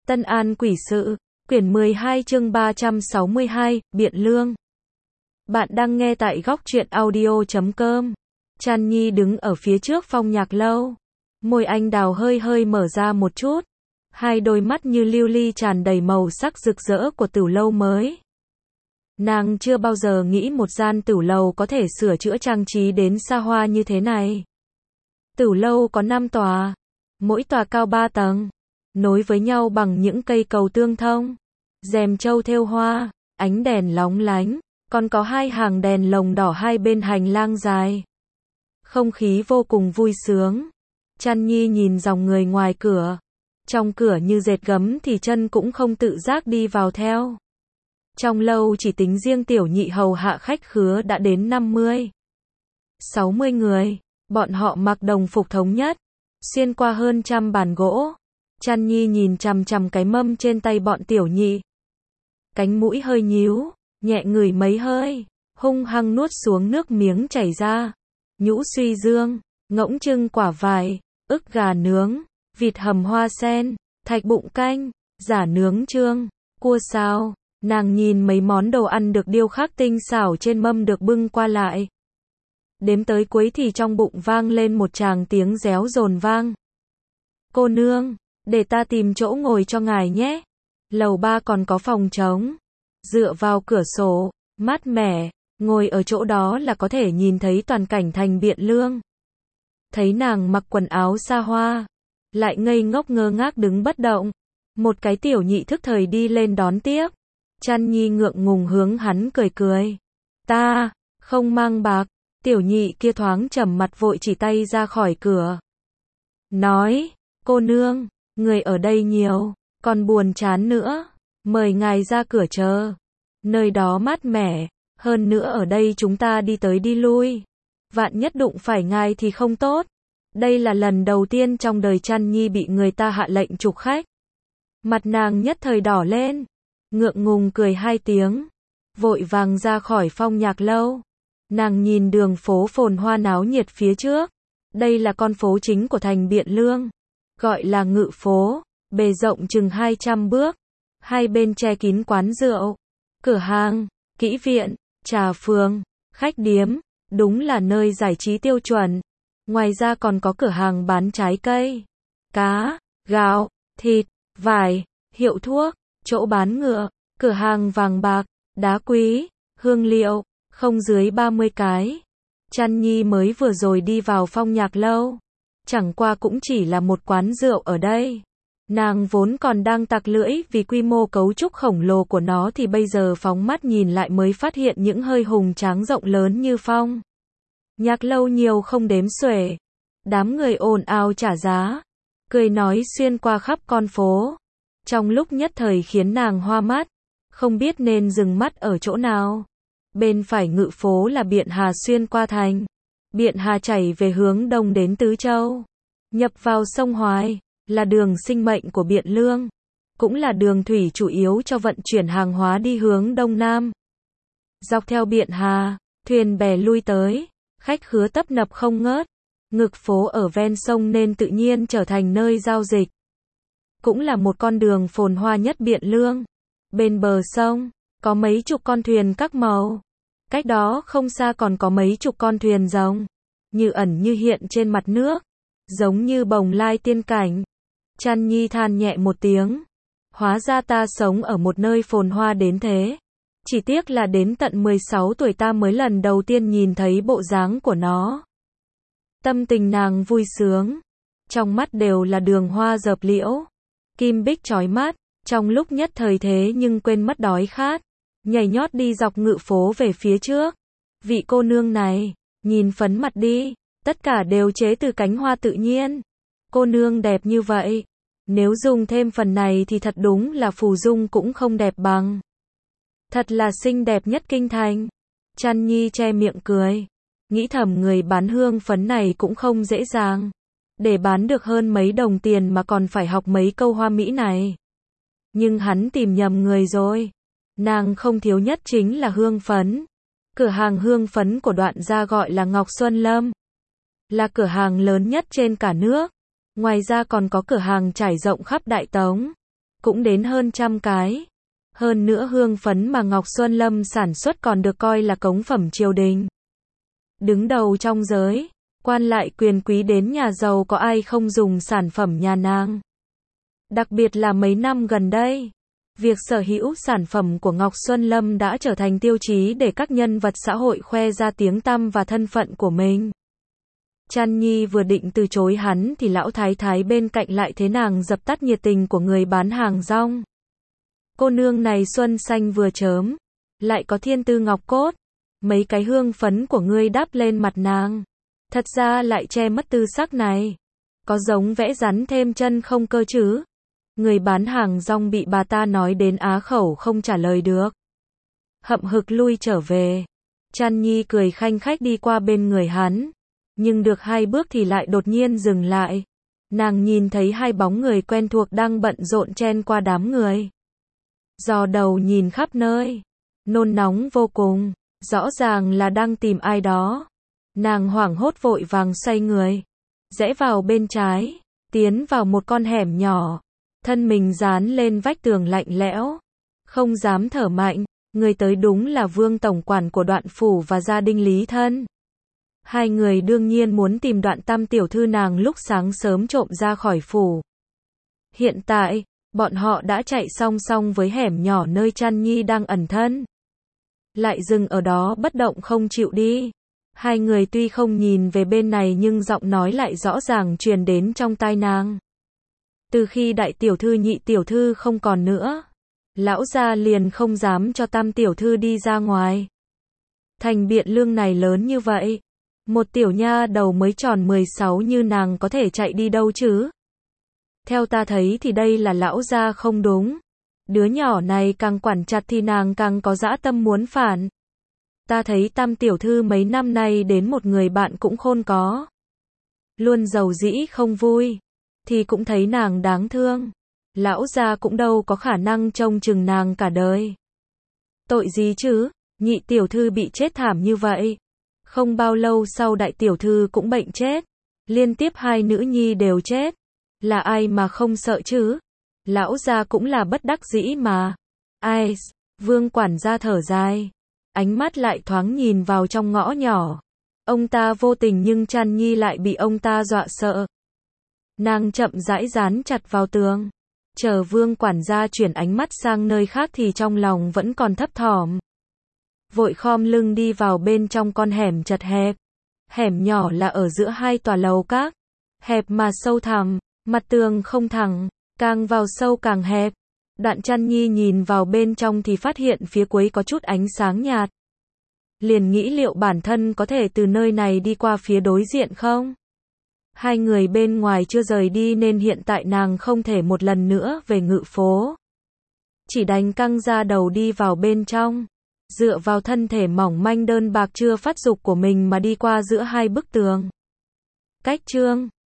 Tân An Quỷ Sự, quyển 12 chương 362, Biện Lương. Bạn đang nghe tại góc truyện audio.com. Trăn Nhi đứng ở phía trước phong nhạc lâu. Môi anh đào hơi hơi mở ra một chút. Hai đôi mắt như lưu ly tràn đầy màu sắc rực rỡ của tửu lâu mới. Nàng chưa bao giờ nghĩ một gian tửu lầu có thể sửa chữa trang trí đến xa hoa như thế này. Tửu lâu có 5 tòa, mỗi tòa cao 3 tầng, nối với nhau bằng những cây cầu tương thông, rèm châu thêu hoa, ánh đèn lóng lánh, còn có 2 hàng đèn lồng đỏ hai bên hành lang dài. Không khí vô cùng vui sướng. Trăn Nhi nhìn dòng người ngoài cửa, trong cửa như dệt gấm thì chân cũng không tự giác đi vào theo. Trong lâu chỉ tính riêng tiểu nhị hầu hạ khách khứa đã đến 50-60 người, bọn họ mặc đồng phục thống nhất, xuyên qua hơn 100 bàn gỗ. Trăn Nhi nhìn chằm chằm cái mâm trên tay bọn tiểu nhị. Cánh mũi hơi nhíu, nhẹ ngửi mấy hơi, hung hăng nuốt xuống nước miếng chảy ra. Nhũ suy dương, ngỗng trưng quả vải, ức gà nướng, vịt hầm hoa sen, thạch bụng canh, giả nướng trương, cua sao. Nàng nhìn mấy món đồ ăn được điêu khắc tinh xảo trên mâm được bưng qua lại. Đếm tới cuối thì trong bụng vang lên một tràng tiếng réo dồn vang. Cô nương, để ta tìm chỗ ngồi cho ngài nhé. Lầu 3 còn có phòng trống. Dựa vào cửa sổ, mát mẻ, ngồi ở chỗ đó là có thể nhìn thấy toàn cảnh thành Biện Lương. Thấy nàng mặc quần áo xa hoa, lại ngây ngốc ngơ ngác đứng bất động. Một cái tiểu nhị thức thời đi lên đón tiếp. Trăn Nhi ngượng ngùng hướng hắn cười cười. Ta, không mang bạc. Tiểu nhị kia thoáng trầm mặt vội chỉ tay ra khỏi cửa. Nói, cô nương, người ở đây nhiều, còn buồn chán nữa. Mời ngài ra cửa chờ. Nơi đó mát mẻ, hơn nữa ở đây chúng ta đi tới đi lui. Vạn nhất đụng phải ngài thì không tốt. Đây là lần đầu tiên trong đời Trăn Nhi bị người ta hạ lệnh trục khách. Mặt nàng nhất thời đỏ lên. Ngượng ngùng cười 2 tiếng. Vội vàng ra khỏi phong nhạc lâu. Nàng nhìn đường phố phồn hoa náo nhiệt phía trước. Đây là con phố chính của thành Biện Lương. Gọi là Ngự phố. Bề rộng chừng 200 bước. Hai bên che kín quán rượu, cửa hàng, kỹ viện, trà phường, khách điếm. Đúng là nơi giải trí tiêu chuẩn. Ngoài ra còn có cửa hàng bán trái cây, cá, gạo, thịt, vải, hiệu thuốc, chỗ bán ngựa, cửa hàng vàng bạc, đá quý, hương liệu, không dưới 30 cái. Trăn Nhi mới vừa rồi đi vào phong nhạc lâu. Chẳng qua cũng chỉ là một quán rượu ở đây. Nàng vốn còn đang tặc lưỡi vì quy mô cấu trúc khổng lồ của nó thì bây giờ phóng mắt nhìn lại mới phát hiện những hơi hùng tráng rộng lớn như phong nhạc lâu nhiều không đếm xuể. Đám người ồn ào trả giá, cười nói xuyên qua khắp con phố. Trong lúc nhất thời khiến nàng hoa mắt, không biết nên dừng mắt ở chỗ nào. Bên phải Ngự phố là Biện Hà xuyên qua thành. Biện Hà chảy về hướng đông đến Tứ Châu, nhập vào sông Hoài, là đường sinh mệnh của Biện Lương, cũng là đường thủy chủ yếu cho vận chuyển hàng hóa đi hướng đông nam. Dọc theo Biện Hà, thuyền bè lui tới, khách khứa tấp nập không ngớt. Ngự phố ở ven sông nên tự nhiên trở thành nơi giao dịch. Cũng là một con đường phồn hoa nhất Biện Lương. Bên bờ sông, có mấy chục con thuyền các màu. Cách đó không xa còn có mấy chục con thuyền rồng, như ẩn như hiện trên mặt nước, giống như bồng lai tiên cảnh. Trăn Nhi than nhẹ một tiếng. Hóa ra ta sống ở một nơi phồn hoa đến thế. Chỉ tiếc là đến tận 16 tuổi ta mới lần đầu tiên nhìn thấy bộ dáng của nó. Tâm tình nàng vui sướng. Trong mắt đều là đường hoa dợp liễu, kim bích chói mắt. Trong lúc nhất thời thế nhưng quên mất đói khát, nhảy nhót đi dọc Ngự phố về phía trước. Vị cô nương này, nhìn phấn mặt đi, tất cả đều chế từ cánh hoa tự nhiên. Cô nương đẹp như vậy, nếu dùng thêm phần này thì thật đúng là phù dung cũng không đẹp bằng. Thật là xinh đẹp nhất kinh thành. Trăn Nhi che miệng cười, nghĩ thầm người bán hương phấn này cũng không dễ dàng. Để bán được hơn mấy đồng tiền mà còn phải học mấy câu hoa mỹ này. Nhưng hắn tìm nhầm người rồi. Nàng không thiếu nhất chính là hương phấn. Cửa hàng hương phấn của Đoạn gia gọi là Ngọc Xuân Lâm, là cửa hàng lớn nhất trên cả nước. Ngoài ra còn có cửa hàng trải rộng khắp Đại Tống. cũng đến hơn 100 cái. Hơn nữa hương phấn mà Ngọc Xuân Lâm sản xuất còn được coi là cống phẩm triều đình. Đứng đầu trong giới, quan lại quyền quý đến nhà giàu có ai không dùng sản phẩm nhà nàng. Đặc biệt là mấy năm gần đây, việc sở hữu sản phẩm của Ngọc Xuân Lâm đã trở thành tiêu chí để các nhân vật xã hội khoe ra tiếng tăm và thân phận của mình. Trăn Nhi vừa định từ chối hắn thì lão thái thái bên cạnh lại thế nàng dập tắt nhiệt tình của người bán hàng rong. Cô nương này xuân xanh vừa chớm, lại có thiên tư ngọc cốt, mấy cái hương phấn của ngươi đắp lên mặt nàng, thật ra lại che mất tư sắc này. Có giống vẽ rắn thêm chân không cơ chứ? Người bán hàng rong bị bà ta nói đến á khẩu không trả lời được. Hậm hực lui trở về. Trăn Nhi cười khanh khách đi qua bên người hắn. Nhưng được 2 bước thì lại đột nhiên dừng lại. Nàng nhìn thấy 2 bóng người quen thuộc đang bận rộn chen qua đám người. Dò đầu nhìn khắp nơi. Nôn nóng vô cùng. Rõ ràng là đang tìm ai đó. Nàng hoảng hốt vội vàng xoay người. Rẽ vào bên trái. Tiến vào một con hẻm nhỏ. Thân mình dán lên vách tường lạnh lẽo. Không dám thở mạnh. Người tới đúng là Vương tổng quản của Đoạn phủ và gia đình Lý Thân. 2 người đương nhiên muốn tìm Đoạn Tam tiểu thư nàng lúc sáng sớm trộm ra khỏi phủ. Hiện tại, bọn họ đã chạy song song với hẻm nhỏ nơi Trăn Nhi đang ẩn thân. Lại dừng ở đó bất động không chịu đi. 2 người tuy không nhìn về bên này nhưng giọng nói lại rõ ràng truyền đến trong tai nàng. Từ khi đại tiểu thư nhị tiểu thư không còn nữa, lão gia liền không dám cho Tam tiểu thư đi ra ngoài. Thành Biện Lương này lớn như vậy, một tiểu nha đầu mới tròn 16 như nàng có thể chạy đi đâu chứ? Theo ta thấy thì đây là lão gia không đúng. Đứa nhỏ này càng quản chặt thì nàng càng có dã tâm muốn phản. Ta thấy Tam tiểu thư mấy năm nay đến một người bạn cũng khôn có. Luôn giàu dĩ không vui. Thì cũng thấy nàng đáng thương. Lão gia cũng đâu có khả năng trông chừng nàng cả đời. Tội gì chứ? Nhị tiểu thư bị chết thảm như vậy. Không bao lâu sau đại tiểu thư cũng bệnh chết. Liên tiếp 2 nữ nhi đều chết. Là ai mà không sợ chứ? Lão gia cũng là bất đắc dĩ mà. Ai? Vương quản gia thở dài. Ánh mắt lại thoáng nhìn vào trong ngõ nhỏ. Ông ta vô tình nhưng Trăn Nhi lại bị ông ta dọa sợ. Nàng chậm rãi dán chặt vào tường. Chờ Vương quản gia chuyển ánh mắt sang nơi khác thì trong lòng vẫn còn thấp thỏm. Vội khom lưng đi vào bên trong con hẻm chật hẹp. Hẻm nhỏ là ở giữa 2 tòa lầu các. Hẹp mà sâu thẳm, mặt tường không thẳng, càng vào sâu càng hẹp. Đoạn Trăn Nhi nhìn vào bên trong thì phát hiện phía cuối có chút ánh sáng nhạt. Liền nghĩ liệu bản thân có thể từ nơi này đi qua phía đối diện không? 2 người bên ngoài chưa rời đi nên hiện tại nàng không thể một lần nữa về Ngự phố. Chỉ đành căng ra đầu đi vào bên trong. Dựa vào thân thể mỏng manh đơn bạc chưa phát dục của mình mà đi qua giữa 2 bức tường. Cách chương